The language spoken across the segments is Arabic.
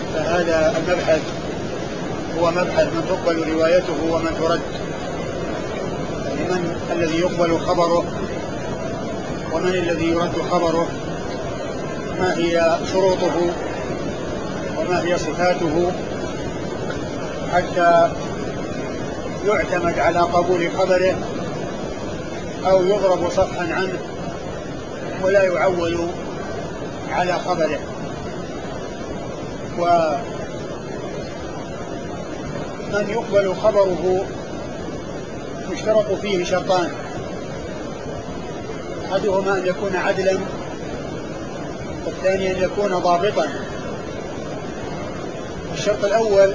فهذا المبحث هو مبحث من تقبل روايته ومن ترد، يعني من الذي يقبل خبره ومن الذي يرد خبره، ما هي شروطه وما هي صفاته حتى يعتمد على قبول خبره أو يضرب صفحا عنه ولا يعول على خبره. ومن يقبل خبره يشترط فيه شرطان: أحدهما أن يكون عدلا، والثاني أن يكون ضابطا. الشرط الأول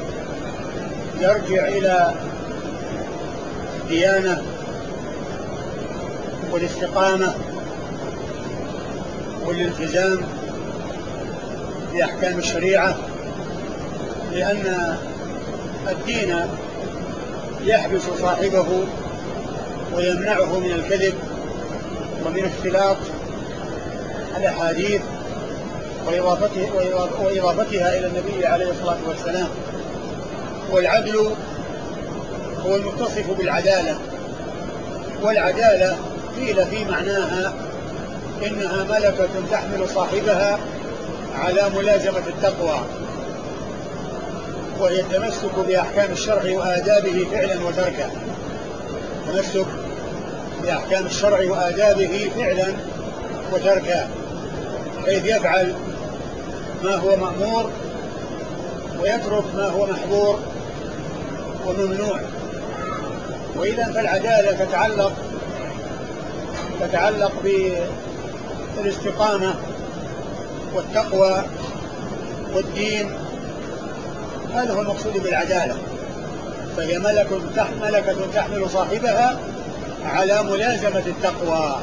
يرجع إلى الديانة والاستقامة والالتزام بأحكام الشريعة، لأن الدين يحبس صاحبه ويمنعه من الكذب ومن اختلاط الأحاديث وإضافتها إلى النبي عليه الصلاة والسلام. والعدل هو المتصف بالعدالة، والعدالة قيل في معناها إنها ملكة تحمل صاحبها على ملازمة التقوى، وهي التمسك بأحكام الشرع وآدابه فعلا وتركا. التمسك بأحكام الشرع وآدابه فعلا وتركا، حيث يفعل ما هو مأمور ويترك ما هو محظور وممنوع. وإذا فالعدالة تتعلق بالاستقامة والتقوى والدين، هذا هو المقصود بالعدالة. فهي ملكة تحمل صاحبها على ملازمة التقوى.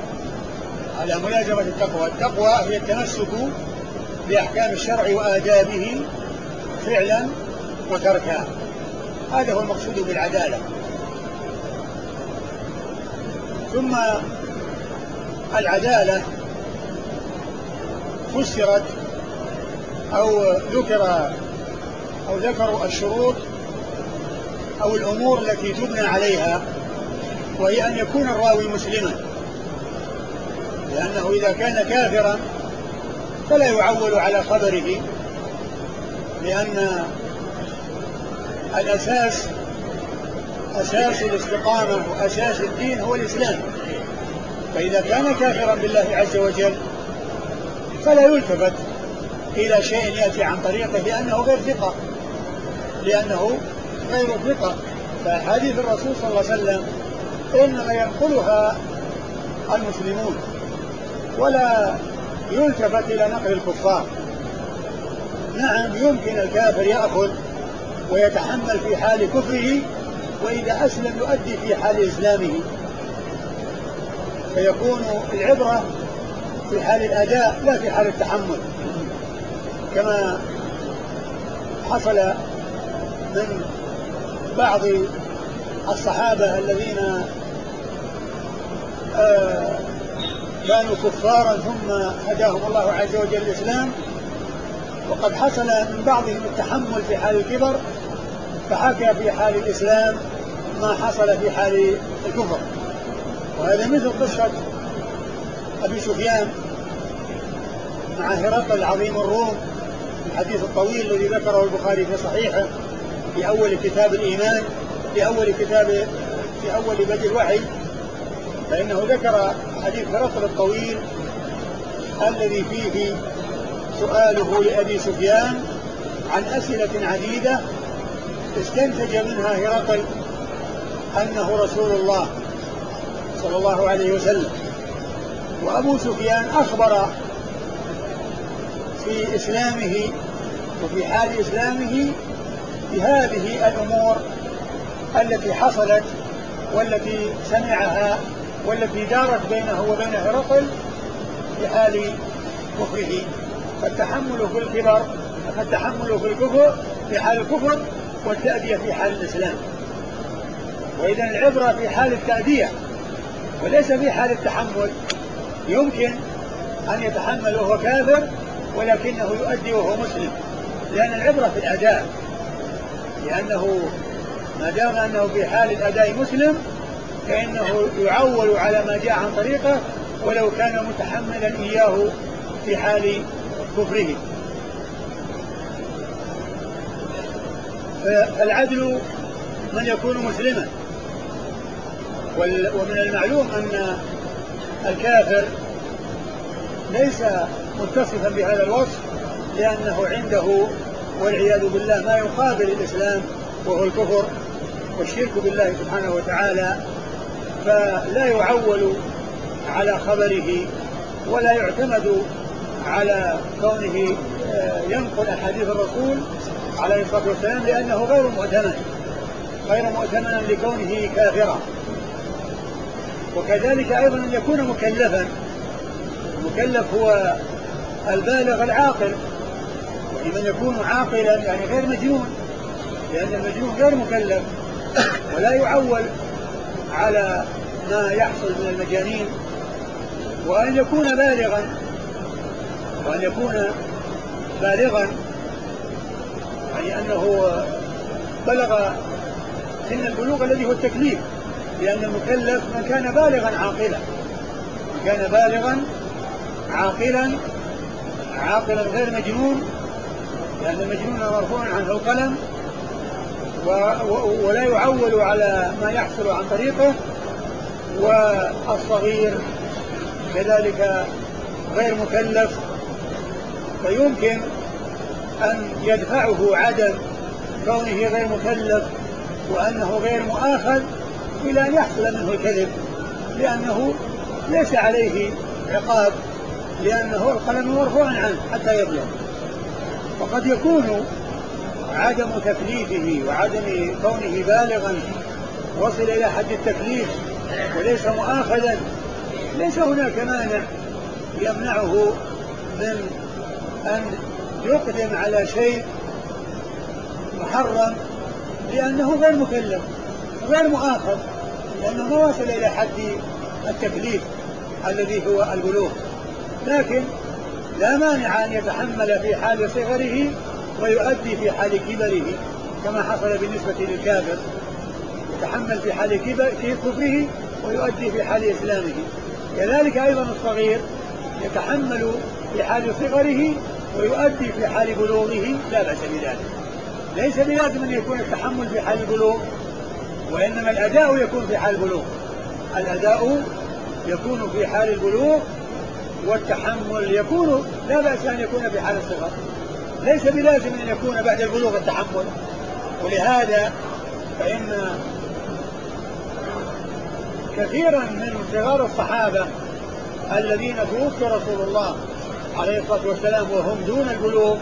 التقوى هي التمسك بأحكام الشرع وآدابه فعلا وتركا، هذا هو المقصود بالعدالة. ثم العدالة فسرت أو ذكروا الشروط أو الأمور التي تبنى عليها، وهي أن يكون الراوي مسلما، لأنه إذا كان كافرا فلا يعول على خبره، لأن الأساس أساس الاستقامة وأساس الدين هو الإسلام. فإذا كان كافرا بالله عز وجل فلا يلتفت إلى شيء يأتي عن طريقه، لأنه غير ثقة. فحديث الرسول صلى الله عليه وسلم إنما ينقلها المسلمون، ولا يلتفت إلى نقل الكفار. نعم، يمكن الكافر يأخذ ويتحمل في حال كفره، وإذا أسلم يؤدي في حال إسلامه، فيكون العبرة في حال الأداء لا في حال التحمل، كما حصل من بعض الصحابة الذين كانوا كفارا ثم هداهم الله عز وجل الإسلام، وقد حصل من بعضهم التحمل في حال الكبر، فحكى في حال الإسلام ما حصل في حال الكفر. وهذا مثل قصة أبي سفيان مع هرقل عظيم الروم، الحديث الطويل الذي ذكره البخاري في صحيحه في أول كتاب الإيمان، في أول بدء الوحي، فإنه ذكر حديث هرقل الطويل الذي فيه سؤاله لأبي سفيان عن أسئلة عديدة استنتج منها هرقل أنه رسول الله صلى الله عليه وسلم. وأبو سفيان أخبر في إسلامه وفي حال إسلامه بهذه الأمور التي حصلت والتي سمعها والتي دارت بينه وبين هرقل في حال كفره. فالتحمل في الكفر في حال الكفر، والتأدية في حال الإسلام. وإذا العبرة في حال التأدية وليس في حال التحمل. يمكن أن يتحمل وهو كافر ولكنه يؤدي وهو مسلم، لأن العبرة في الأداء، لأنه ما دام أنه في حال الأداء مسلم فإنه يعول على ما جاء عن طريقه ولو كان متحملا إياه في حال كفره. فالعدل من يكون مسلما، ومن المعلوم أن الكافر ليس متصفا بهذا الوصف، لأنه عنده والعياذ بالله ما يقابل الإسلام وهو الكفر والشرك بالله سبحانه وتعالى، فلا يعول على خبره ولا يعتمد على كونه ينقل أحاديث الرسول عليه الصلاة والسلام، لأنه غير مؤتمن لكونه كافرا. وكذلك أيضا أن يكون مكلفا. المكلف هو البالغ العاقل، يعني من يكون عاقلا يعني غير مجنون، لأن المجنون غير مكلف ولا يعول على ما يحصل من المجانين. وأن يكون بالغا يعني أنه بلغ سن البلوغ الذي هو التكليف، لأن المكلف من كان بالغا عاقلا غير مجنون، لأن المجنون مرفوع عنه القلم ولا يعول على ما يحصل عن طريقه. والصغير كذلك غير مكلف، فيمكن أن يدفعه عدم كونه غير مكلف وأنه غير مؤاخذ إلى أن يحصل منه الكذب، لأنه ليس عليه عقاب، لأنه القلم مرفوع عنه حتى يبلغ. وقد يكون عدم تكليفه وعدم كونه بالغا وصل إلى حد التكليف وليس مؤاخذا، ليس هناك مانع يمنعه من أن يقدم على شيء محرم، لأنه غير مكلف غير مؤاخذ، لأنه ما وصل إلى حد التكليف الذي هو البلوغ. لكن لا مانع أن يتحمل في حال صغره ويؤدي في حال كبره، كما حصل بالنسبة للكافر، يتحمل في حال كفره ويؤدي في حال إسلامه. كذلك أيضا الصغير يتحمل في حال صغره ويؤدي في حال بلوغه، لا بأس بذلك. ليس بلازم أن يكون التحمل في حال البلوغ، وإنما الأداء يكون في حال البلوغ. الأداء يكون في حال البلوغ، والتحمل يكون لا بأس أن يكون في حال الصغر، ليس بلازم أن يكون بعد البلوغ التحمل. ولهذا فإن كثيرا من صغار الصحابة الذين توفي رسول الله عليه الصلاة والسلام وهم دون البلوغ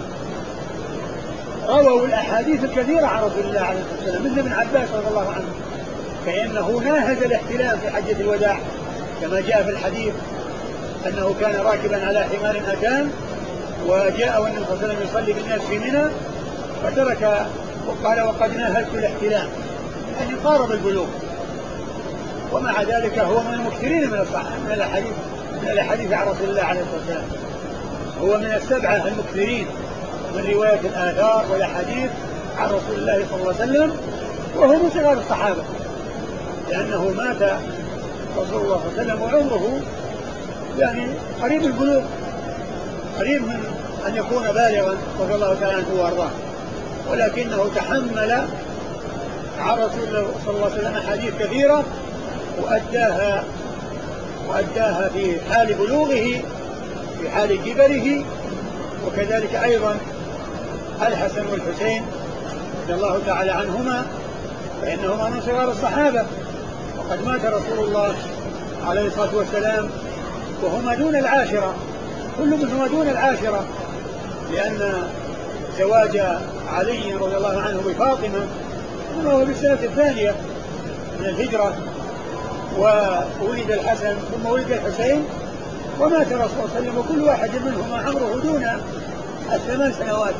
رووا الأحاديث الكثيرة عن رسول الله عليه الصلاة والسلام، مثل ابن عباس رضي الله عنه، فإنه ناهز الاحتلام في حجة الوداع كما جاء في الحديث أنه كان راكبا على حمار أتان وجاء والنبي صلى الله عليه وسلم يصلي بالناس في منى فترك وقال وقد ناهزت الاحتلام، يعني قارب البلوغ. ومع ذلك هو من المكثرين من الأحاديث عن رسول الله عليه الصلاة والسلام، هو من السبعة المكثرين من رواية الآثار والأحاديث عن رسول الله صلى الله عليه وسلم، وهو من صغار الصحابة، لأنه مات رسول الله صلى الله عليه وسلم وعمره يعني قريب البلوغ، قريب من أن يكون بالغا رضي الله تعالى عنه وأرضاه، ولكنه تحمل عن رسول الله صلى الله عليه وسلم أحاديث كثيرة وأداها في حال بلوغه في حال كبره. وكذلك أيضا الحسن والحسين رضي الله تعالى عنهما، فإنهما من صغار الصحابة، وقد مات رسول الله عليه الصلاة والسلام وهما دون العاشرة، كل منهما دون العاشرة، لأن زواج علي رضي الله عنه بفاطمة هو بالسنة الثانية من الهجرة، وولد الحسن ثم ولد الحسين ومات رسول الله صلى الله عليه وسلم، وكل واحد منهما عمره دون 8 سنوات.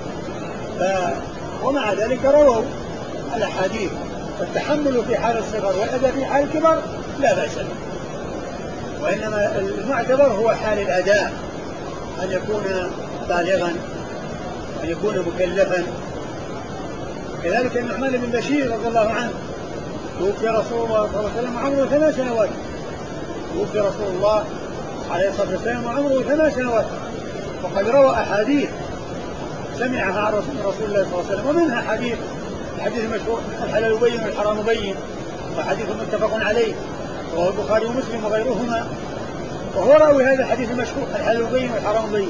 ومع ذلك رووا الأحاديث، فالتحمل في حال الصغر والأداء في حال الكبر لا بأس به، وإنما المعتبر هو حال الأداء، أن يكون بالغا أن يكون مكلفا. كذلك النعمان بن بشير رضي الله عنه توفي رسول الله صلى الله عليه وسلم وعمره 8 سنوات. توفي رسول الله عليه الصلاة والسلام وعمره 8 سنوات، وقد روى أحاديث سمعها عن رسول الله صلى الله عليه وسلم، ومنها حديث مشهور الحلال بين والحرام بين، وحديث متفق عليه وهو البخاري ومسلم وغيرهما، وهو راوي هذا الحديث المشهور الحلال بين والحرام بين.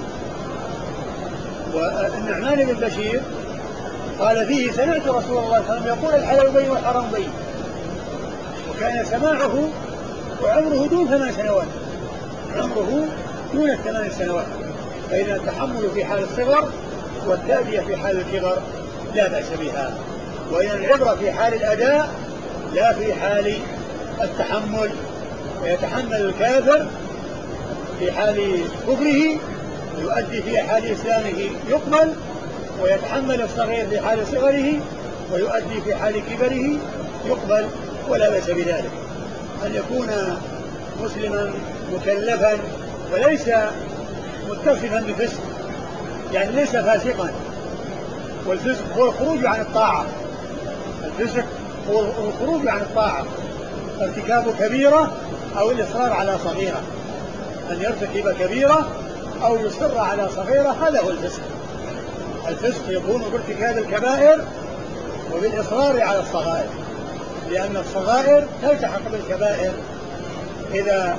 والنعمان بن بشير قال فيه سمعت رسول الله صلى الله عليه وسلم يقول الحلال بين والحرام بين، وكان سماعه وعمره دون 8 سنوات، عمره دون 8 سنوات. فإذا التحمل في حال الصغر والتأدية في حال الكبر لا بأس بها، وإن العبرة في حال الأداء لا في حال التحمل. ويتحمل الكافر في حال كفره ويؤدي في حال إسلامه يقبل، ويتحمل الصغير في حال صغره ويؤدي في حال كبره يقبل، ولا بأس بذلك. أن يكون مسلما مكلفا وليس متصفا بفسق، يعني ليس فاسقا، والفسق هو الخروج عن الطاعة. الفسق هو الخروج عن الطاعة، ارتكاب كبيرة أو الإصرار على صغيرة. أن يرتكب كبيرة أو يصر على صغيرة هذا هو الفسق. الفسق يكون بارتكاب الكبائر وبالإصرار على الصغائر، لأن الصغائر تلتحق بالكبائر إذا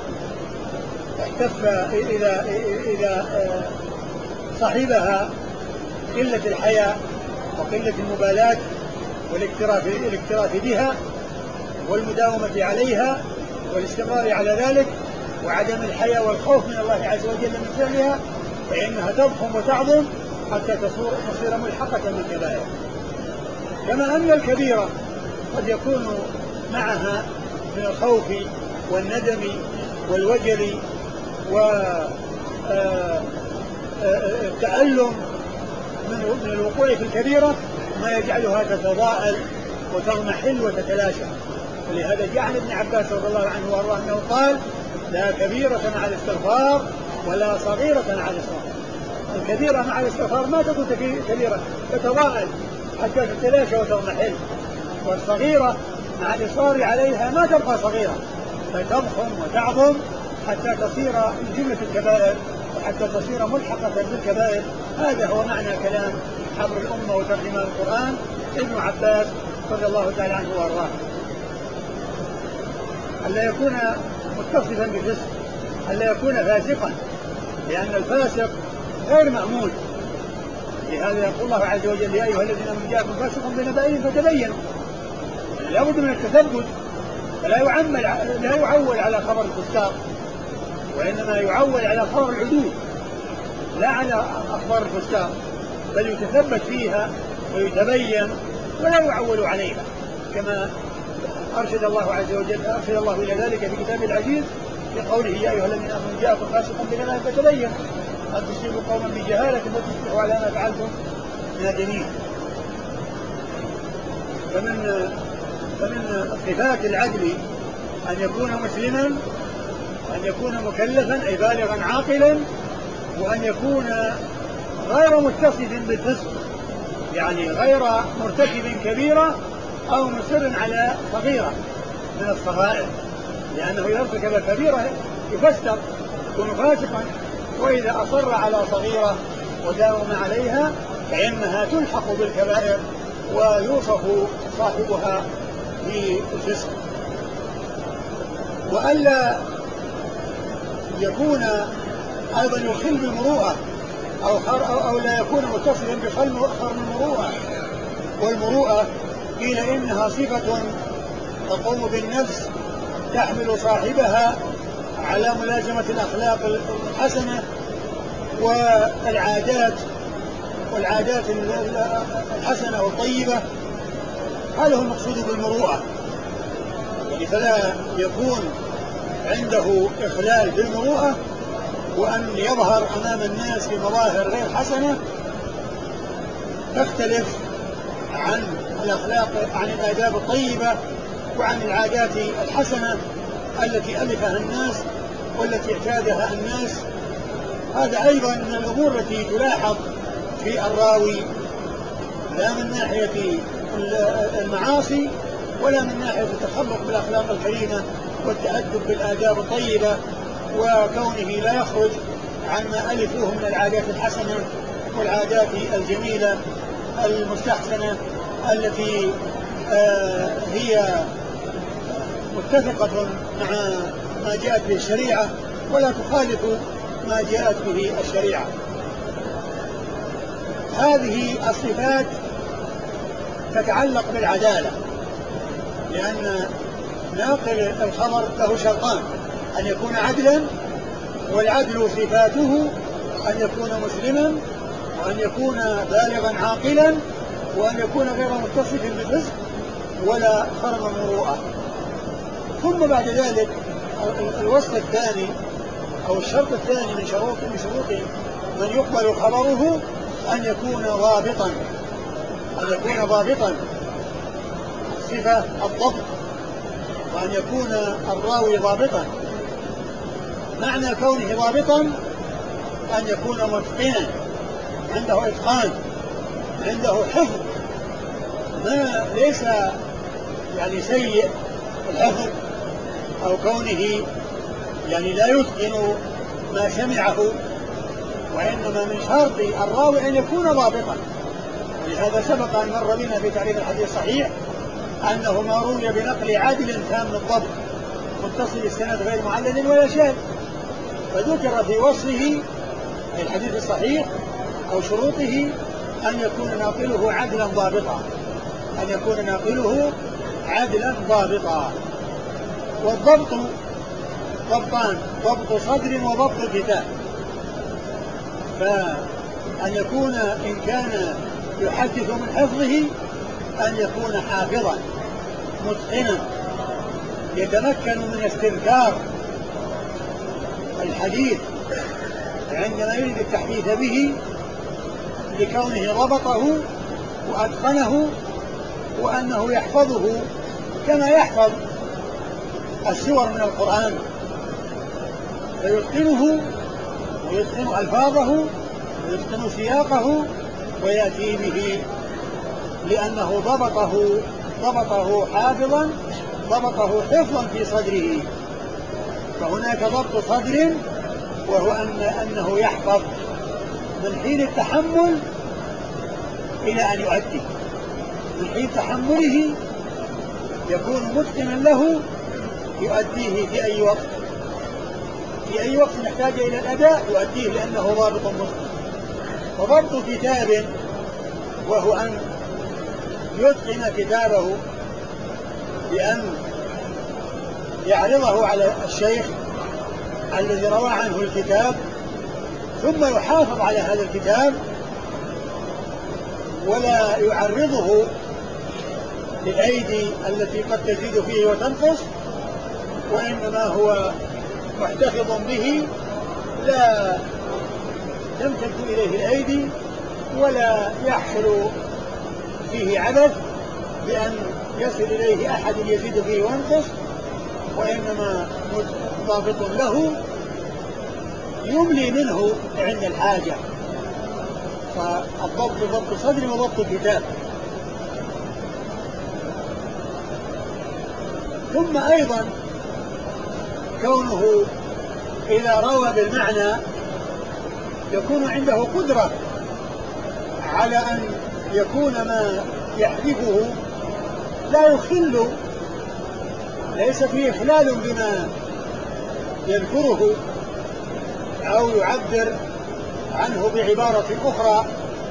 إذا صاحبها قلة الحياء وقلة المبالاة والاكتراث بها والمداومة عليها والاستمرار على ذلك وعدم الحياء والخوف من الله عز وجل من فعلها، فإنها تضخم وتعظم حتى تصير ملحقة بالكبائر. كما أن الكبيرة قد يكون معها من الخوف والندم والوجل والتألم من الوقوع في الكبيرة ما يجعلها تتضاءل وتضمحل وتتلاشى. ولهذا جاء عن ابن عباس رضي الله عنه وارضاه انه قال: لا كبيرة مع الاستغفار ولا صغيرة مع الاستغفار. الكبيرة مع الاستغفار ما تكون كبيرة تتضاءل حتى تتلاشى وتضمحل، والصغيرة مع الإصرار عليها ما تبقى صغيرة فتضخم وتعظم حتى تصير من جملة الكبائر وحتى تصير ملحقة بالكبائر. هذا هو معنى كلام حبر الأمة وترجمان القرآن ابن عباس رضي الله تعالى عنه وارضاه. ألا يكون متصفا بفسق، ألا يكون فاسقا، لأن الفاسق غير مأمون. لهذا يقول الله عز وجل: يا أيها الذين آمنوا جاءكم فاسق بنبأ فتبينوا. لا بد من التثبت، فلا يعول على خبر الفساق، وإنما يعول على خبر العدول لا على أخبار الفساق، بل يتثبت فيها ويتبين ولا يعول عليها، كما أرشد الله عز وجل إلى ذلك في كتابه العزيز في قوله: يا أيها الذين آمنوا جاءكم فاسق بنبأ فتبينوا أن تصيبوا قوما بجهالة فتصبحوا على ما فعلتم نادمين. فمن صفات العدل أن يكون مسلما، أن يكون مكلفا أي بالغا عاقلا، وأن يكون غير متصف بالفسق، يعني غير مرتكب كبيرة أو مصر على صغيرة من الصغائر، لأنه إذا ارتكب كبيرة يفسر يكون فاسقا، وإذا أصر على صغيرة وداوم عليها فإنها تلحق بالكبائر ويوصف صاحبها بالفسق. وألا يكون أيضا يخل بالمروءة أو لا يكون متصلا بخرم المروءة. والمروءة قيل إنها صفة تقوم بالنفس تحمل صاحبها على ملازمة الأخلاق الحسنة والعادات الحسنة والطيبة. هذا هو المقصود بالمروءة، يعني فلا يكون عنده إخلال بالمروءة وأن يظهر أمام الناس بمظاهر غير حسنة تختلف عن الأخلاق، عن الآداب الطيبة وعن العادات الحسنة التي ألفها الناس والتي اعتادها الناس. هذا أيضا من الأمور التي تلاحظ في الراوي، لا من ناحية المعاصي ولا من ناحية التخلق بالأخلاق الكريمة والتأدب بالآداب الطيبة، وكونه لا يخرج عن ما ألفوه من العادات الحسنة والعادات الجميلة المستحسنة التي هي متفقة مع ما جاءت به الشريعة ولا تخالف ما جاءت به الشريعة. هذه الصفات تتعلق بالعدالة، لأن ناقل الخبر له شرطان: أن يكون عدلا، والعدل صفاته أن يكون مسلما، وأن يكون بالغا عاقلا، وأن يكون غير متصف بالفسق ولا خرم المروءة. ثم بعد ذلك الوصف الثاني أو الشرط الثاني من شروط من يقبل خبره أن يكون ضابطا، صفة الضبط، وأن يكون الراوي ضابطا. معنى كونه ضابطا أن يكون متقنا، عنده إتقان، عنده حفظ، ما ليس يعني سيء الحفظ، أو كونه يعني لا يتقن ما سمعه، وإنما من شرط الراوي أن يكون ضابطا. ولهذا سبق أن مر بنا في تعريف الحديث الصحيح أنه ما روي بنقل عادل تام الضبط متصل السند غير معلل ولا شاذ. فذكر في وصفه الحديث الصحيح أو شروطه أن يكون ناقله عدلا ضابطا. والضبط ضبطان: ضبط صدر وضبط كتاب. فأن يكون إن كان يحدث من حفظه أن يكون حافظا متقنا، يتمكن من استذكار الحديث عندما يريد التحديث به، لكونه ضبطه وأتقنه، وأنه يحفظه كما يحفظ السور من القرآن، فيتقنه ويتقن ألفاظه ويتقن سياقه ويأتي به، لأنه ضبطه حفظا في صدره. فهناك ضبط صدر، وهو أنه يحفظ من حين التحمل إلى أن يؤدي، من حين تحمله يكون متقنا له يؤديه في أي وقت يحتاج إلى الأداء يؤديه، لأنه ضابط متقن. وضبط كتاب وهو أن يتقن كتابه بأن يعرضه على الشيخ الذي روى عنه الكتاب، ثم يحافظ على هذا الكتاب ولا يعرضه للأيدي التي قد تزيد فيه وتنقص، وإنما هو محتفظ به لا تمتد إليه الأيدي ولا يحصل فيه عبث بأن يصل إليه أحد يزيد فيه وينقص، وإنما ضابط له يملي منه عند الحاجة. فالضبط ضبط صدر وضبط كتاب. ثم أيضا كونه إذا روى بالمعنى يكون عنده قدرة على أن يكون ما يحدثه لا يخل، ليس فيه إخلال بما يذكره أو يعبر عنه بعبارة أخرى،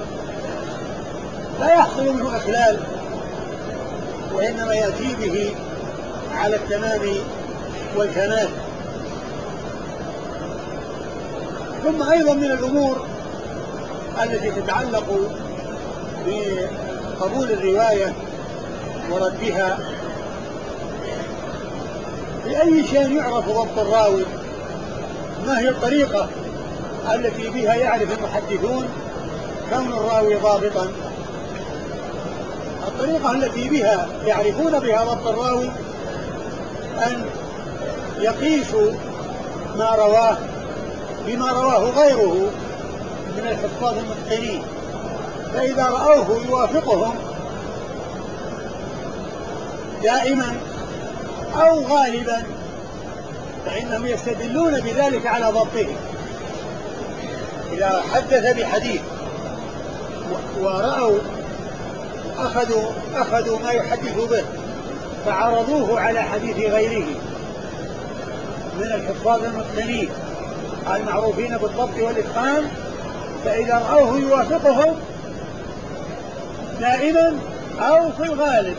لا يحصل منه إخلال، وإنما يأتي به على التمام والكمال. ثم أيضا من الأمور التي تتعلق بقبول الرواية وردها، بأي شيء يعرف ضبط الراوي؟ ما هي الطريقة التي بها يعرف المحدثون كون الراوي ضابطا؟ الطريقة التي بها يعرفون بها ضبط الراوي أن يقيسوا ما رواه بما رواه غيره من الحفاظ المتقنين، فإذا رأوه يوافقهم دائما أو غالبا فإنهم يستدلون بذلك على ضبطه. إذا حدث بحديث ورأوا أخذوا ما يحدث به فعرضوه على حديث غيره من الحفاظ المتقنين المعروفين بالضبط والإتقان، فإذا رأوه يوافقهم دائما أو في الغالب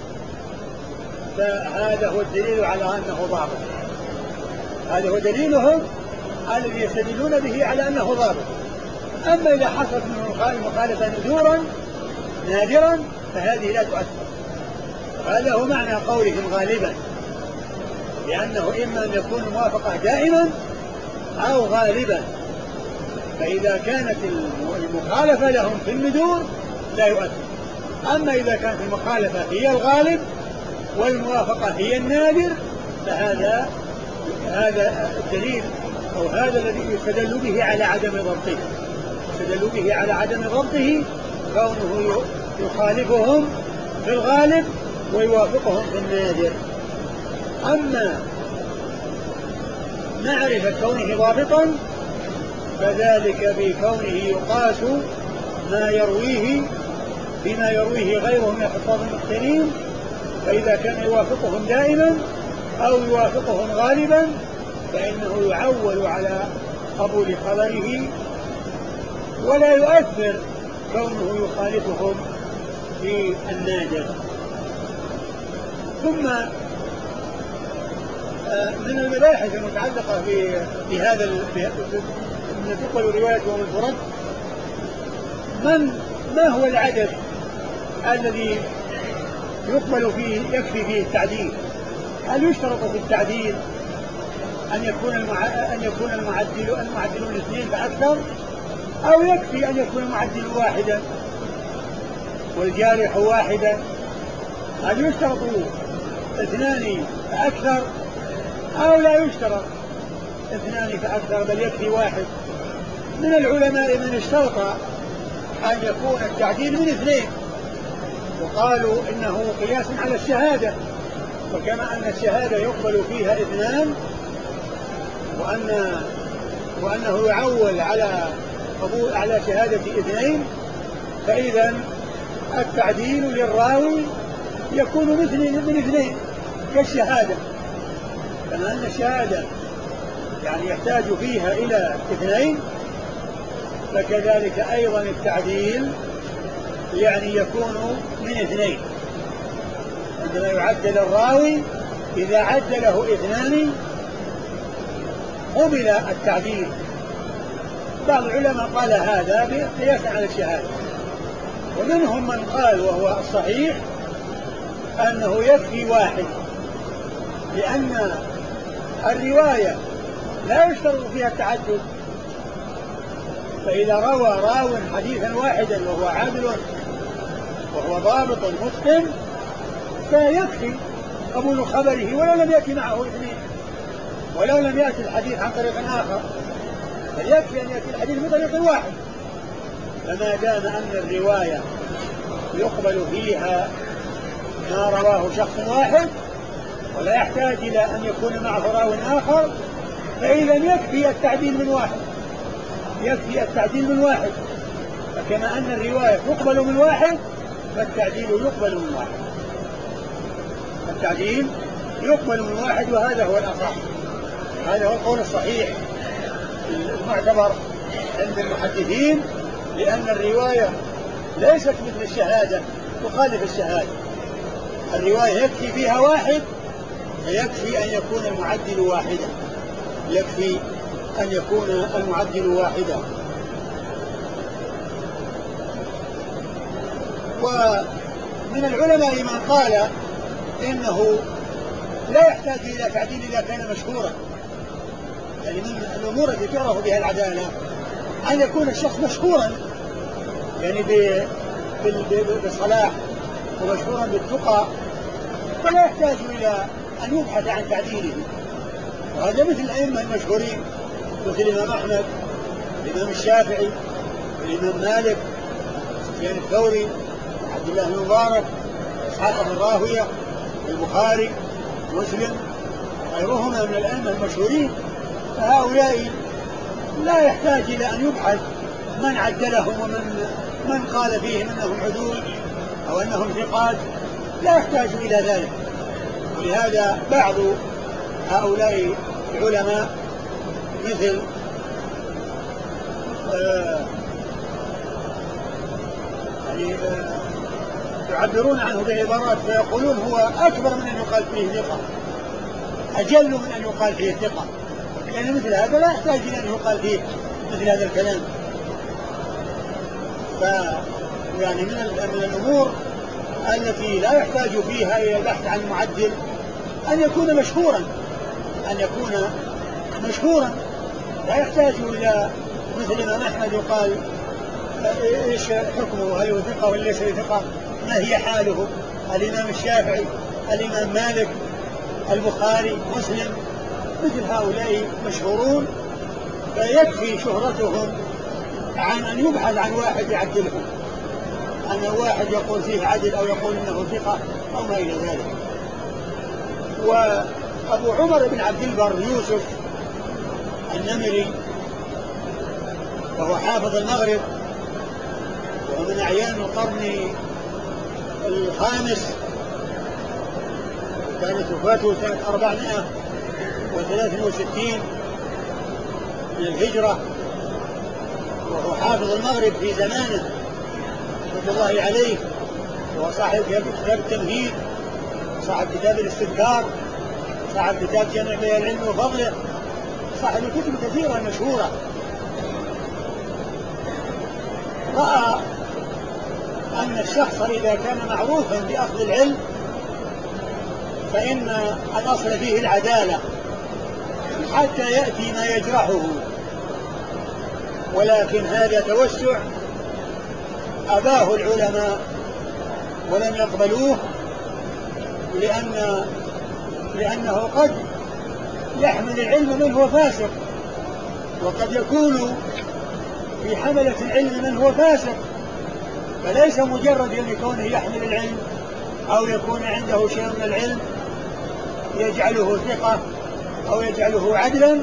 فهذا هو الدليل على أنه ضابط. هذا هو دليلهم الذي يستدلون به على أنه ضابط. أما إذا حصلت منه المخالفة نادرا فهذه لا تؤثر. هذا هو معنى قولهم غالبا، لأنه إما أن يكون الموافقة دائما أو غالبا، فإذا كانت المخالفة لهم في الندور لا يؤثر. أما إذا كانت المخالفة هي الغالب والموافقة هي النادر فهذا الدليل أو هذا الذي يستدل به على عدم ضبطه. يستدل به على عدم ضبطه كونه يخالفهم في الغالب ويوافقهم في النادر. أما معرفة كونه ضابطا فذلك بكونه يقاس ما يرويه بما يرويه غيره من الحفاظ المتقنين، فإذا كان يوافقهم دائما أو يوافقهم غالبا فإنه يعول على قبول خبره ولا يؤثر كونه يخالفهم في النادر. ثم من المباحث المتعلقة بهذا من تقبل الرواية ومن ترد، ما هو العدد الذي يقبل فيه يكفي فيه التعديل؟ هل يشترط في التعديل أن يكون المعدلون اثنين فأكثر، أو يكفي أن يكون المعدل واحدا والجارح واحدا؟ هل يشترط اثنان فأكثر أو لا يشترط اثنان فأكثر بل يكفي واحد؟ من العلماء من اشترط أن يكون التعديل من اثنين وقالوا إنه قياس على الشهادة، وكما أن الشهادة يقبل فيها اثنان وأنه يعول على شهادة اثنين، فإذا التعديل للراوي يكون من اثنين كالشهادة، كما أن الشهادة يعني يحتاج فيها إلى اثنين فكذلك أيضا التعديل يعني يكون من اثنين. عندما يعدل الراوي إذا عدله اثنان قبل التعديل. بعض العلماء قال هذا قياسا على الشهادة، ومنهم من قال وهو الصحيح أنه يكفي واحد، لأن الرواية لا يشترط فيها التعدد، فإذا روى راو حديثا واحدا وهو عادل وهو ضابط متقن فيكفي قبول خبره ولو لم يأتي معه اثنين، ولو لم يأتي الحديث عن طريق آخر فيكفي أن يأتي الحديث بطريق واحد. فما دام أن الرواية يقبل فيها ما رواه شخص واحد ولا يحتاج إلى أن يكون معه راو آخر فإذا يكفي التعديل من واحد، يكفي التعديل من واحد. فكما أن الرواية تقبل من واحد فالتعديل يقبل من واحد، التعديل يقبل من واحد، وهذا هو الأصح، هذا هو القول الصحيح المعتبر عند المحدثين، لأن الرواية ليست مثل الشهادة تخالف الشهادة. الرواية يكفي فيها واحد فيكفي أن يكون المعدل واحدا، يكفي أن يكون المعدل واحدا. ومن العلماء من قال إنه لا يحتاج إلى تعديل إذا كان مشهورا، يعني من الأمور التي تعرف بها العدالة أن يكون الشخص مشهورا يعني بالصلاح ومشهورا بالتقى، فلا يحتاج إلى أن يبحث عن تعديله. وهذا مثل الأئمة المشهورين مثل الإمام أحمد، الإمام الشافعي، الإمام مالك، سفيان الثوري، عبد الله بن مبارك، إسحاق بن راهوية، البخاري، مسلم، غيرهما من الأئمة المشهورين. فهؤلاء لا يحتاج إلى أن يبحث من عدلهم ومن قال فيهم أنهم عدول أو أنهم ثقات، لا يحتاج إلى ذلك. ولهذا بعض هؤلاء العلماء مثل يعبرون عنه بعبارات فيقولون هو أكبر من أن يقال فيه ثقة، أجل من أن يقال فيه ثقة، يعني مثل هذا لا يحتاج إلى أن يقال فيه مثل هذا الكلام. يعني من الأمور التي لا يحتاج فيها إلى البحث عن معدل أن يكون مشهورا، لا يحتاج إلى مثل الإمام أحمد يقال إيش حكمه، هل هو ثقة ولا ليس ثقة، ما هي حاله، الإمام الشافعي، الإمام مالك، البخاري، مسلم، مثل هؤلاء مشهورون، فيكفي شهرتهم عن أن يبحث عن واحد يعدلهم، أن واحد يقول فيه عدل أو يقول إنه ثقة أو ما إلى ذلك. وأبو عمر بن عبد البر يوسف النمري وهو حافظ المغرب ومن أعيان القرن الخامس، كانت وفاته سنة 463 من الهجرة، وهو حافظ المغرب في زمانه رحمة الله عليه، وهو صاحب كتاب التمهيد، صاحب كتاب الاستذكار، صاحب كتاب جامع بيان العلم وفضله، صاحب كتب كثيرة مشهورة. رأى أن الشخص إذا كان معروفا بأخذ العلم فإن الأصل فيه العدالة حتى يأتي ما يجرحه، ولكن هذا توسع أباه العلماء ولم يقبلوه، لأنه قد يحمل العلم من هو فاسق، وقد يكون في حملة العلم من هو فاسق، فليس مجرد أن يكون يحمل العلم أو يكون عنده شيء من العلم يجعله ثقة أو يجعله عدلا.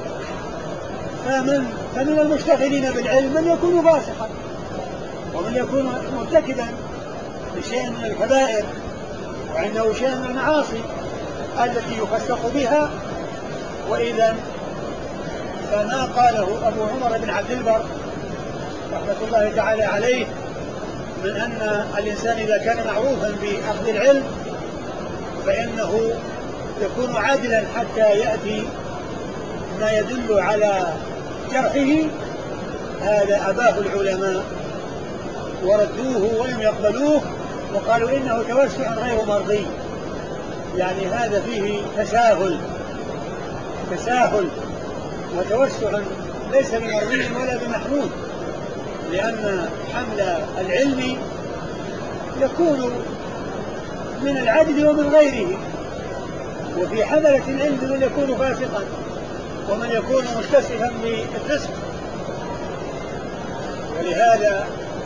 فمن المشتغلين بالعلم من يكون فاسقا، ومن يكون مرتكبا بشيء من الكبائر وعنده شيء من المعاصي التي يفسق بها. وإذا فما قاله أبو عمر بن عبد البر رحمة الله تعالى عليه من أن الإنسان إذا كان معروفا بأخذ العلم فإنه يكون عادلا حتى يأتي ما يدل على جرحه، هذا أباه العلماء وردوه ولم يقبلوه، وقالوا إنه توسع غير مرضي، يعني هذا فيه تساهل وتوسع ليس بمرضي ولا بمحمود، لأن حمل العلم يكون من العدل ومن غيره، وفي حملة العلم من يكون فاسقا ومن يكون مستسلما بالفسق. ولهذا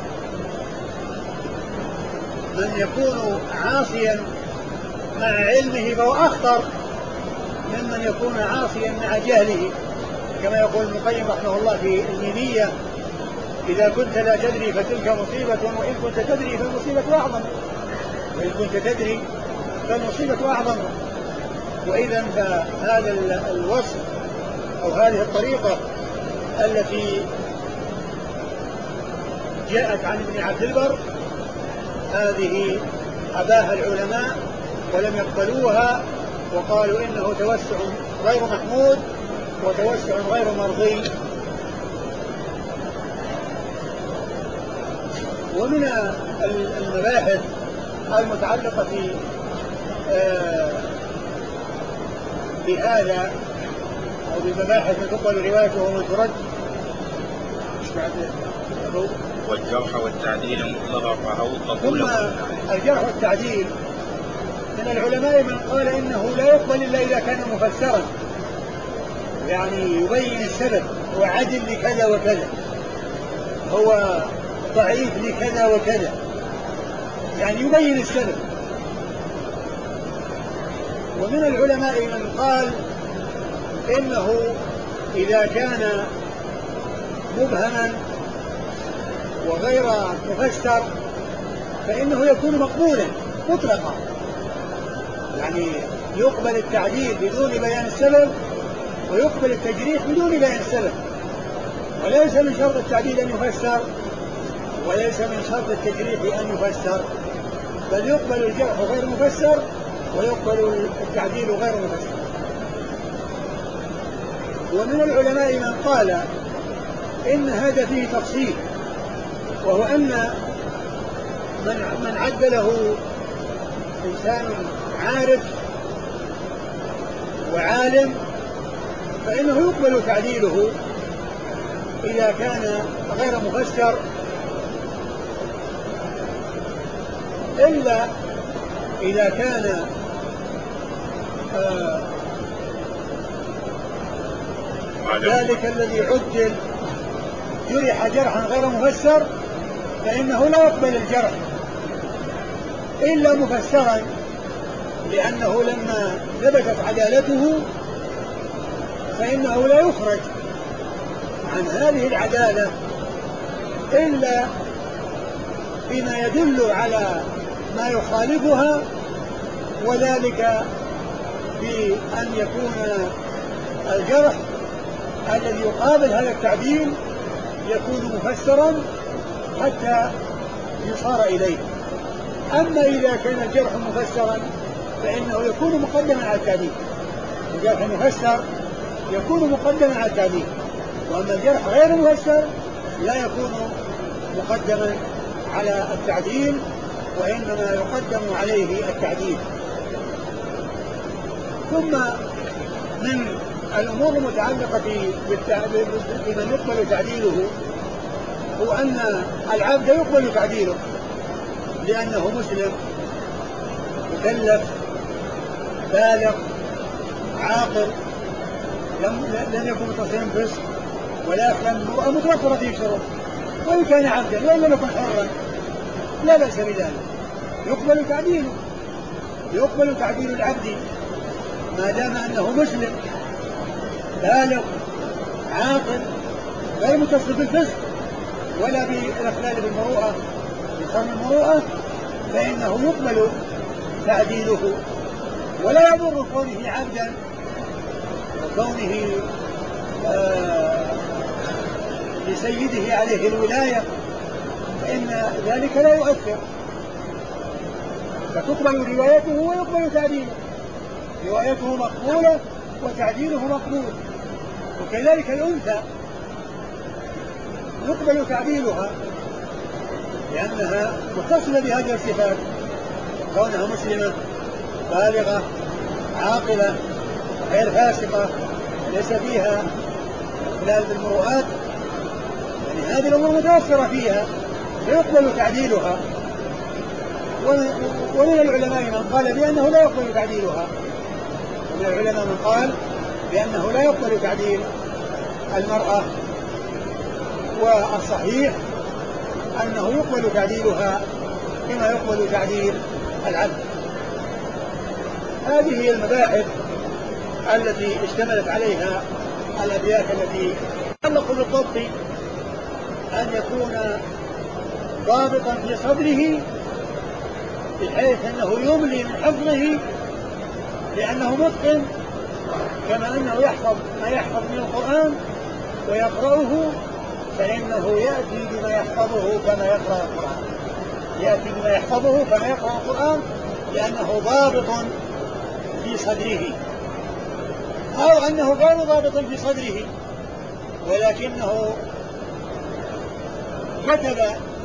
من يكون عاصيا مع علمه فهو أخطر ممن يكون عاصيا مع جهله، كما يقول ابن القيم رحمه الله في الميمية: إذا كنت لا تدري فتلك مصيبة، وإن كنت تدري فالمصيبة أعظم. وإذا فهذا الوصف أو هذه الطريقة التي جاءت عن ابن عبد البر هذه أباها العلماء ولم يقبلوها، وقالوا إنه توسع غير محمود وتوسع غير مرضي. ومن المباحث المتعلقة بهذا أو بمباحث تقبل روايته ومن ترد والجرح والتعديل مطلقه ثم الجرح والتعديل من العلماء من قال إنه لا يقبل إلا إذا كان مفسرا، يعني يبين السبب وعدل لكذا وكذا، هو ضعيف لكذا وكذا، يعني يبين السبب. ومن العلماء من قال إنه إذا كان مبهما وغير مفسر فإنه يكون مقبولا مطلقا، يعني يقبل التعديل بدون بيان السبب ويقبل التجريح بدون بيان السبب، وليس من شرط التعديل أن يفسر وليس من شرط التجريح أن يفسر، بل يقبل الجرح غير مفسر ويقبل التعديل غير مفسر. ومن العلماء من قال إن هذا فيه تفصيل، وهو أن من عدله إنسان عارف وعالم فإنه يقبل تعديله إذا كان غير مفسر، إلا إذا كان ذلك الذي عدل جرح جرحا غير مفسر فإنه لا يقبل الجرح إلا مفسرا، لأنه لما ثبتت عدالته فإنه لا يخرج عن هذه العدالة إلا بما يدل على ما يخالفها، وذلك بأن يكون الجرح الذي يقابل هذا التعديل يكون مفسرا حتى يصار إليه. أما إذا كان الجرح مفسرا فإنه يكون مقدما على التعديل، الجرح المفسر يكون مقدما على التعديل، وأما الجرح غير مفسر لا يكون مقدما على التعديل وإنما يقدم عليه التعديل. ثم من الأمور المتعلقة بمن يقبل تعديله هو أن العبد يقبل تعديله لأنه مسلم مكلف بالغ عاقل لم يكن متصلا فسق ولا أسلم المرأة متوفرة فيه شروط، وإن كان عبدا وإن لم يكن حرا لا بأس بذلك، يقبل تعديل العبد ما دام أنه مسلم بالغ عاقل غير متصل بالفسق ولا بالإخلال بالمروءة بحرم المروءة، فإنه يقبل تعديله ولا يضر كونه عبدا وكونه لسيده عليه الولاية، فإن ذلك لا يؤثر، فتقبل روايته ويقبل تعديله، روايته مقبولة وتعديله مقبول. وكذلك الأنثى يقبل تعديلها لأنها متصلة بهذه الصفات، كونها مسلمة بالغة عاقلة غير فاسقة ليس فيها إخلال بالمروءات، يعني هذه الأمور متوفرة فيها فيقبل تعديلها. ومن العلماء من قال بأنه لا يقبل تعديلها، ومن العلماء من قال بأنه لا يقبل تعديل المرأة، والصحيح أنه يقبل تعديلها كما يقبل تعديل العبد. هذه هي المباحث التي اشتملت عليها الأبيات التي تتعلق بالضبط، أن يكون ضابطا في صدره بحيث أنه يملي من حفظه لأنه متقن، كما أنه يحفظ ما يحفظ من القرآن ويقرأه، فإنه يأتي بما يحفظه كما يقرأ القرآن، يأتي بما يحفظه كما يقرأ القرآن، لأنه ضابط في صدره، أو أنه غير ضابط في صدره ولكنه كتب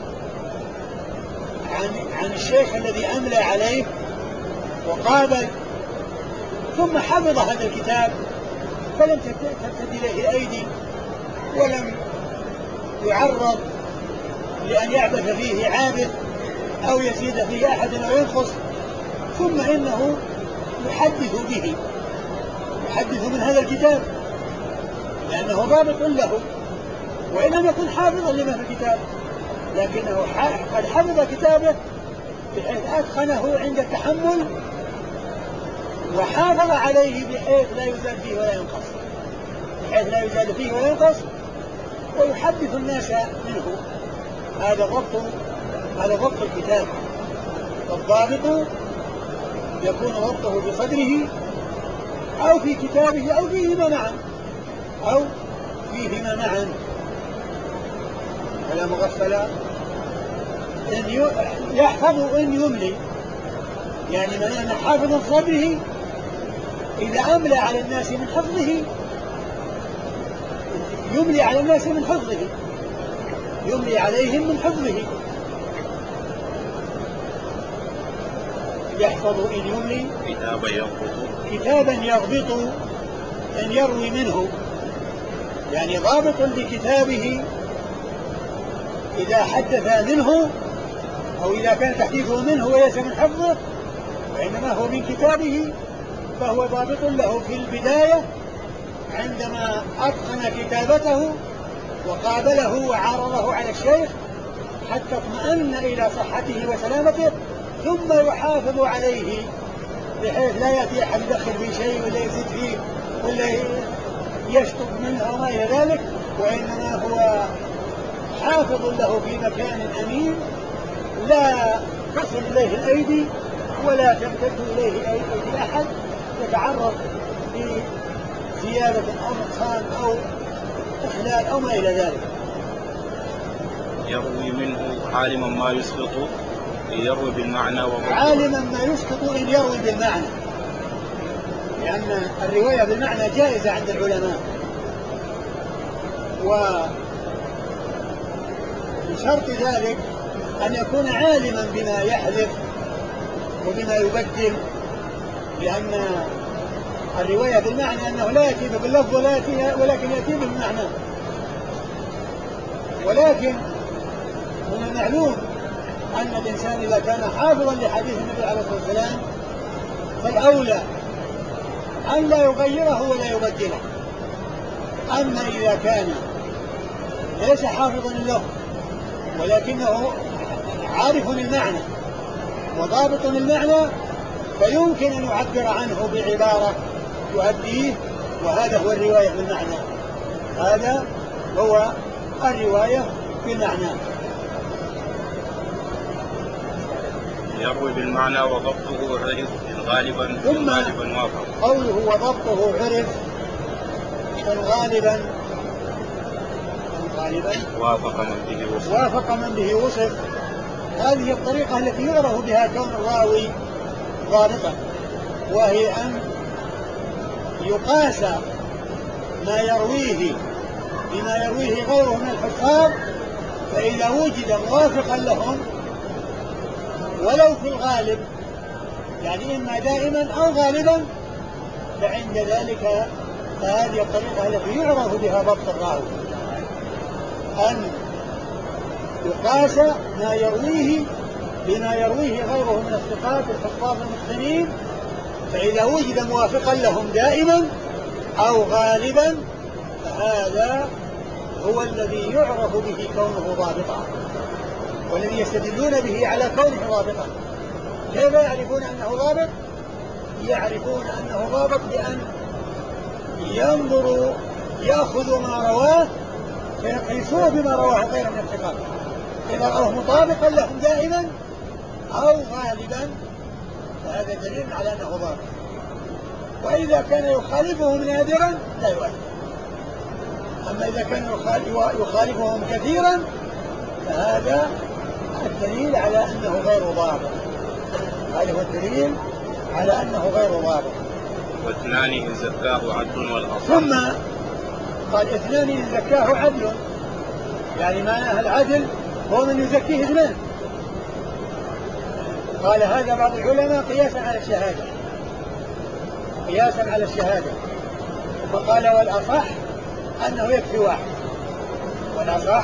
عن الشيخ الذي أملى عليه وقابل ثم حفظ هذا الكتاب فلم ترتد إليه أيدي ولم يعرض لأن يعبث فيه عابث أو يزيد فيه أحد أو ينقص، ثم إنه يحدث به، يحدث من هذا الكتاب لأنه ضابط له، وإن لم يكن حافظا لما في الكتاب لكنه قد حفظ كتابه بحيث أتقنه عند التحمل وحافظ عليه بحيث لا يزاد فيه ولا ينقص، ويحدث الناس منه. هذا ضبط الكتاب. الضابط يكون ضبطه بصدره أو في كتابه أو فيهما معا ولا مغفلا. يحفظ إن يملي، يعني من حافظ صدره إذا أملى على الناس من حفظه يملي على الناس من حفظه، يملي عليهم من حفظه. يحفظ إن يملي كتابا يضبط أن يروي منه، يعني ضابط لكتابه إذا حدث منه أو إذا كان تحديثه منه وليس من حفظه وإنما هو من كتابه، فهو ضابط له في البداية عندما أتقن كتابته وقابله وعارضه على الشيخ حتى اطمأن إلى صحته وسلامته، ثم يحافظ عليه بحيث لا يأتي أحد يدخل في شيء ولا يزيد فيه ولا يشطب منه أو ما إلى ذلك، وإنما هو حافظ له في مكان أمين لا تصل إليه الأيدي ولا تمتد إليه أيدي أحد يتعرض لزيادة أو نقصان أو إخلال أو ما إلى ذلك. يروي منه عالما ما يسقط إن يروي بالمعنى، عالما ما يسقط إن يروي بالمعنى، لأن الرواية بالمعنى جائزة عند العلماء، وشرط ذلك أن يكون عالما بما يحذف وبما يبدل، لأن الرواية بالمعنى أنه لا يأتي باللفظ ولكن يأتي بالمعنى. ولكن من المعلوم أن الإنسان إذا كان حافظا لحديث النبي عليه الصلاة والسلام فالأولى أن لا يغيره ولا يبدله. أما إذا كان ليس حافظا اللفظ ولكنه عارف المعنى وضابط المعنى فيمكن أن يعبر عنه بعبارة يؤديه، وهذا هو الرواية بالمعنى. هذا هو الرواية بالمعنى. يروي بالمعنى وضبطه عرف غالبا وافق. قوله وضبطه عرف غالبا وافق من به وصف. هذه الطريقة التي يعرف بها كون الراوي ضابطا، وهي أن يقاس ما يرويه بما يرويه غيره من الحفاظ، فإذا وجد موافقا لهم ولو في الغالب، يعني إما دائما أو غالبا، فعند ذلك فهذه الطريقة التي يعرف بها ضبط الراوي، أن يقاس ما يرويه بما يرويه غيره من الثقات الحفاظ المتقنين، فإذا وجد موافقا لهم دائما أو غالبا فهذا هو الذي يعرف به كونه ضابطا، والذي يستدلون به على كونه ضابطا. كيف يعرفون أنه ضابط؟ يعرفون أنه ضابط بأن ينظروا يأخذوا ما رواه فيقيسوه بما رواه غير من الثقات، إذا رأوه مطابقا لهم دائما أو غالبا فهذا دليل على أنه ضابط. وإذا كان يخالفهم نادرا لا يؤثر، أما إذا كان يخالفهم كثيرا فهذا الدليل على أنه غير ضابط. هذا هو الدليل على أنه غير ضابط. واثنان إن زكاه عدل والأصح. ثم قال اثنان إن زكاه عدل، يعني معناه العدل هو من يزكيه اثنان. قال هذا بعض العلماء قياسا على الشهادة، وقال والأصح أنه يكفي واحد، والأصح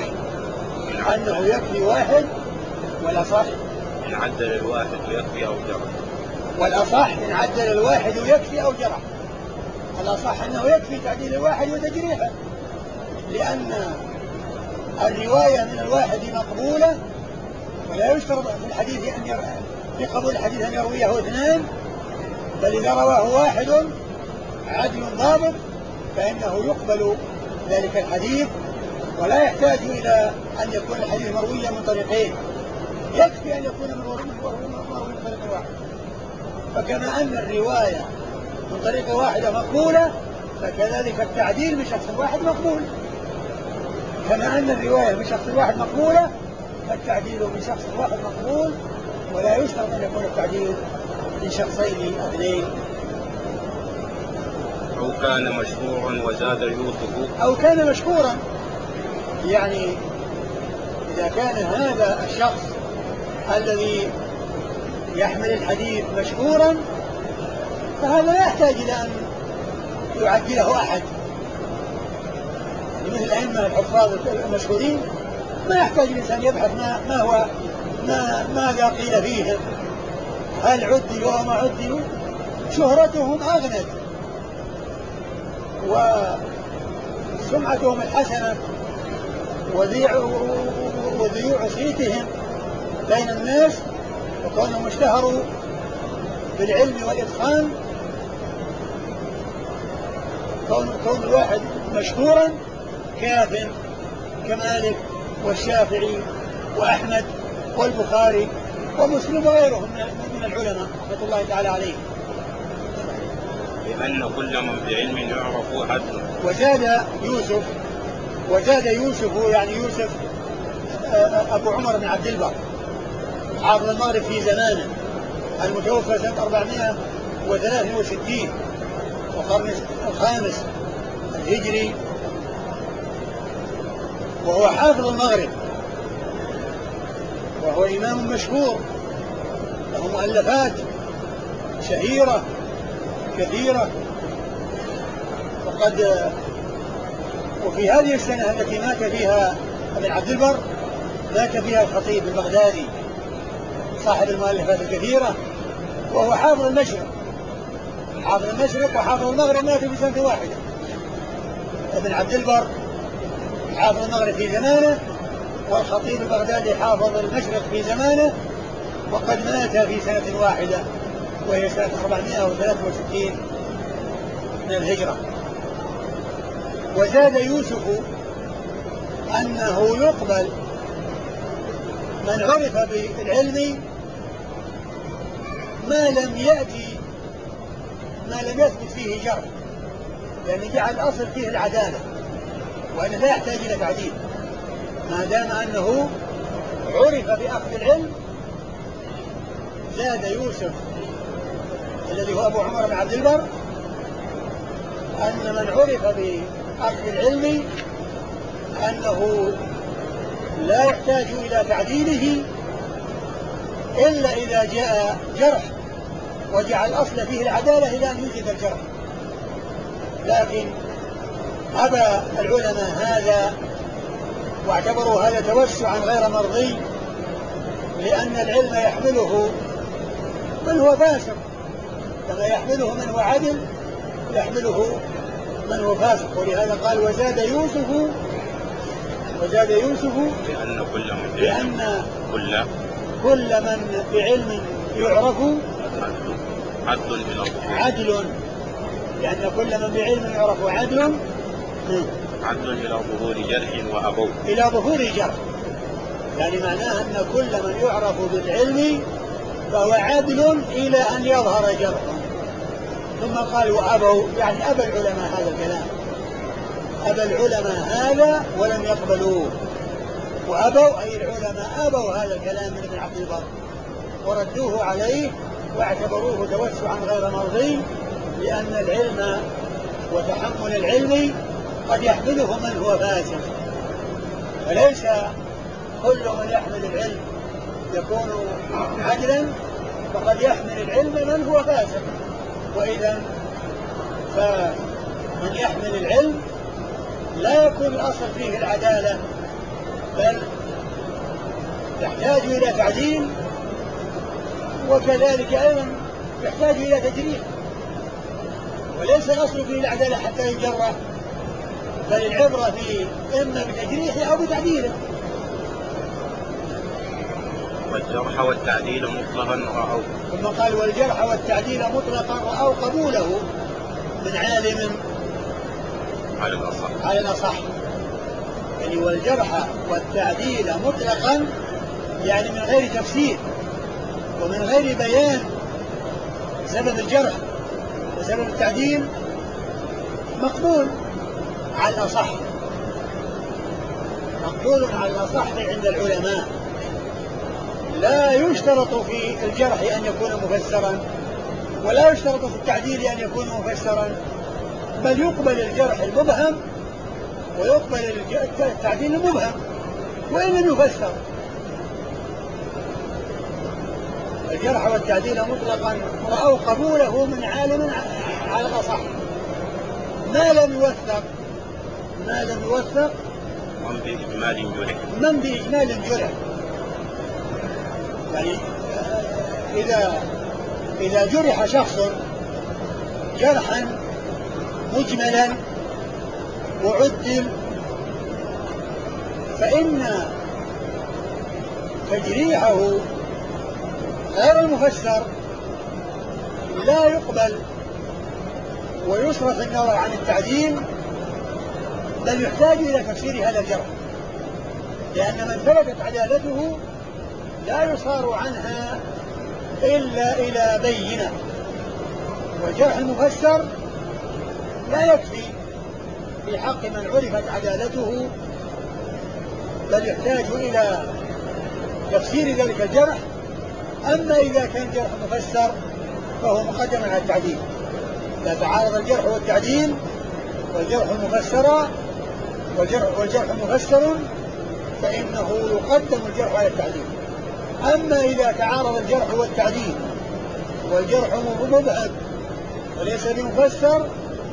إن عدل الواحد يكفي أو جرح. والأصح إن عدل الواحد يكفي أو جرح. الأصح أنه يكفي تعديل الواحد وتجريحه، لأن الرواية من الواحد مقبولة، ولا يشترط في الحديث في قبول الحديث أن يرويه اثنان، بل إذا رواه واحد عدل ضابط فإنه يقبل ذلك الحديث، ولا يحتاج إلى أن يكون الحديث مرويا من طريقين، يكفي أن يكون مروي من طريق واحد. فكما أن الرواية من طريق واحدة مقبولة، فكذلك التعديل من شخص واحد مقبول. كما أن الرواية من شخص واحد مقبولة، فالتعديل من شخص واحد مقبول، ولا يشترط أن يكون التعديل من شخصين اثنين. أو كان مشهورا وزاد يوسف. أو كان مشهورا، يعني إذا كان هذا الشخص الذي يحمل الحديث مشهورا، فهذا لا يحتاج إلى أن يعدله أحد. مثل الأئمة الحفاظ المشهورين ما يحتاج الإنسان يبحث ماذا قيل فيهم، هل عدلوا أو ما عدلوا، شهرتهم أغنت وسمعتهم الحسنة وذيوع صيتهم بين الناس، وكونهم اشتهروا بالعلم والإتقان. كون الواحد مشهورا كاف كمالك والشافعي وأحمد والبخاري ومسلم وغيرهم من العلماء رحمة الله تعالى عليهم. لأن كل من بعلم يعرف عدله. وزاد يوسف يعني يوسف أبو عمر بن عبد البر حافظ المغرب في زمانه، المتوفى سنة 463 والقرن الخامس الهجري، وهو حافظ المغرب، وهو إمام مشهور له مؤلفات شهيرة كثيرة. وفي هذه السنة التي مات فيها ابن عبد البر مات فيها الخطيب البغدادي صاحب المؤلفات الكثيرة، وهو حافظ المشرق وحافظ المغرب، مات في سنة واحدة. ابن عبد البر حافظ المغرب في زمانه، والخطيب البغدادي حافظ المشرق في زمانه، وقد مات في سنة واحدة وهي سنة 763 من الهجرة. وزاد يوسف أنه يقبل من عرف بالعلم ما لم يثبت فيه جرح، يعني جعل الأصل فيه العدالة وأنه لا يحتاج إلى تعديل، ما دام أنه عرف بأخذ العلم. زاد يوسف الذي هو أبو عمر بن عبد البر أن من عرف بأخذ العلم أنه لا يحتاج إلى تعديله إلا إذا جاء جرح وجعل الأصل فيه العدالة إلى أن يوجد الجرح. لكن أبى العلماء هذا واعتبروا هذا توسعا غير مرضي، لأن العلم يحمله من هو فاسق كما يحمله من هو عدل يحمله من هو فاسق. ولهذا قال وزاد يوسف لأن كل من بعلم يعرف عدل، لأن كل من بعلم يعرف عدل إلى ظهور جرح وأبوه، إلى ظهور جرح، يعني معناه أن كل من يعرف بالعلم فهو عدل إلى أن يظهر جرحه. ثم قال وأبوا، يعني أبى العلماء هذا الكلام، أبى العلماء هذا ولم يقبلوه. وأبوا أي العلماء أبوا هذا الكلام من ابن عبد البر وردوه عليه واعتبروه توسعا غير مرضي، لأن العلم وتحمل العلم قد يحمله من هو فاسق، فليس كل من يحمل العلم يكون عدلا، فقد يحمل العلم من هو فاسق. وإذا فمن يحمل العلم لا يكون الأصل فيه العدالة، بل يحتاج إلى تعديل، وكذلك أيضا يحتاج إلى تجريح، وليس الأصل فيه العدالة حتى يجرح، بل العبرة في إما بتجريحه أو بتعديله. والجرح والتعديل مطلقا رأوا. ثم قال والجرح والتعديل مطلقا رأوا قبوله من عالم على الأصح. يعني والجرح والتعديل مطلقا يعني من غير تفسير ومن غير بيان سبب الجرح وسبب التعديل مقبول على الأصح، مقبول على الأصح عند العلماء. لا يشترط في الجرح أن يكون مفسرا ولا يشترط في التعديل أن يكون مفسرا، بل يقبل الجرح المبهم ويقبل التعديل المبهم وإن لم يفسر. الجرح والتعديل مطلقا رأوا قبوله من عالم على الأصح. ما لم يوثق من بإجمال جرح. يعني إذا جرح شخص جرحا مجملا وعدل فإن تجريحه غير المفسر لا يقبل ويصرف النظر عن التعديل، بل يحتاج إلى تفسير هذا الجرح، لأن من ثبتت عدالته لا يصار عنها إلا إلى بينة. والجرح المفسر لا يكفي في حق من عرفت عدالته، بل يحتاج إلى تفسير ذلك الجرح. أما إذا كان جرح مفسر فهو مقدم على التعديل. إذا تعارض الجرح والتعديل والجرح مفسر فإنه يقدم الجرح على التعديل. أما إذا تعارض الجرح والتعديل والجرح مبهم وليس بمفسر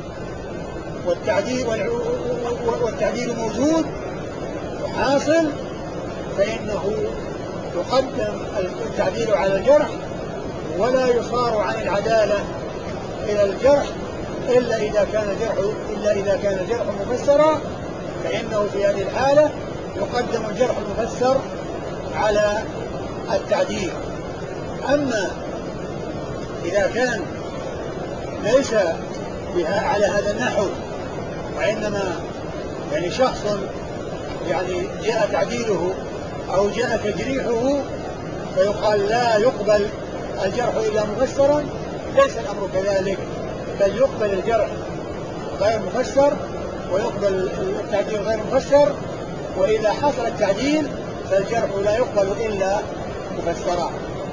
والتعديل موجود وحاصل، فإنه يقدم التعديل على الجرح ولا يصار عن العدالة إلى الجرح إلا إذا كان الجرح مفسرا، فإنه في هذه الحالة يقدم الجرح المفسر على التعديل. أما إذا كان ليس على هذا النحو وإنما يعني شخص يعني جاء تعديله أو جاء تجريحه فيقال لا يقبل الجرح إلا مفسرا، ليس الأمر كذلك، بل يقبل الجرح غير مفسر ويقبل التعديل غير مفسر. وإذا حصل التعديل فالجرح لا يقبل إلا مفسرا.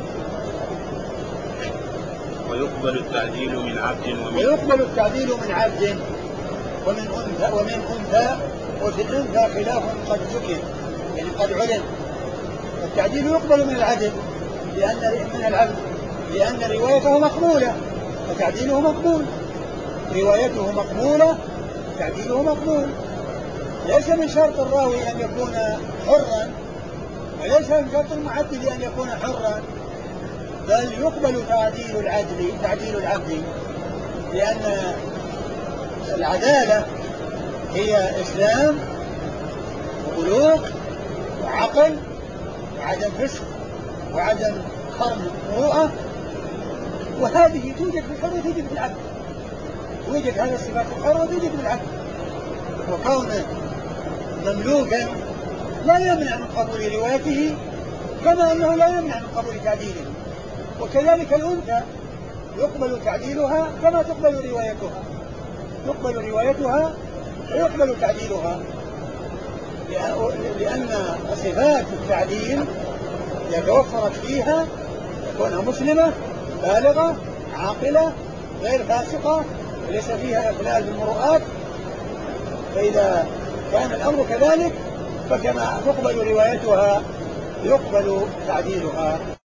ويقبل التعديل من عبد ومن أنثى وفي الأنثى خلاف قد ذكر يعني قد علم. التعديل يقبل من العدل لأن روايته مقبولة وتعديله مقبول. روايته مقبولة وتعديله مقبول. ليس من شرط الراوي أن يكون حرا وليس من شرط المعدل أن يكون حرا، بل يقبل تعديل العبد، لأن العدالة هي إسلام وبلوغ وعقل وعدم فسق وعدم خرم مروءة، وهذه توجد في الحر وتوجد في العبد. توجد هذه الصفات في الحر وتوجد في العبد. وكونه مملوكا لا يمنع من قبول روايته كما أنه لا يمنع من قبول تعديله. وكذلك الأنثى يقبل تعديلها كما تقبل روايتها، يقبل روايتها ويقبل تعديلها، لأن صفات التعديل إذا توفرت فيها تكونها مسلمة بالغة عاقلة غير فاسقة وليس فيها إخلال بالمروءات. فإذا كان الأمر كذلك فكما تقبل روايتها يقبل تعديلها.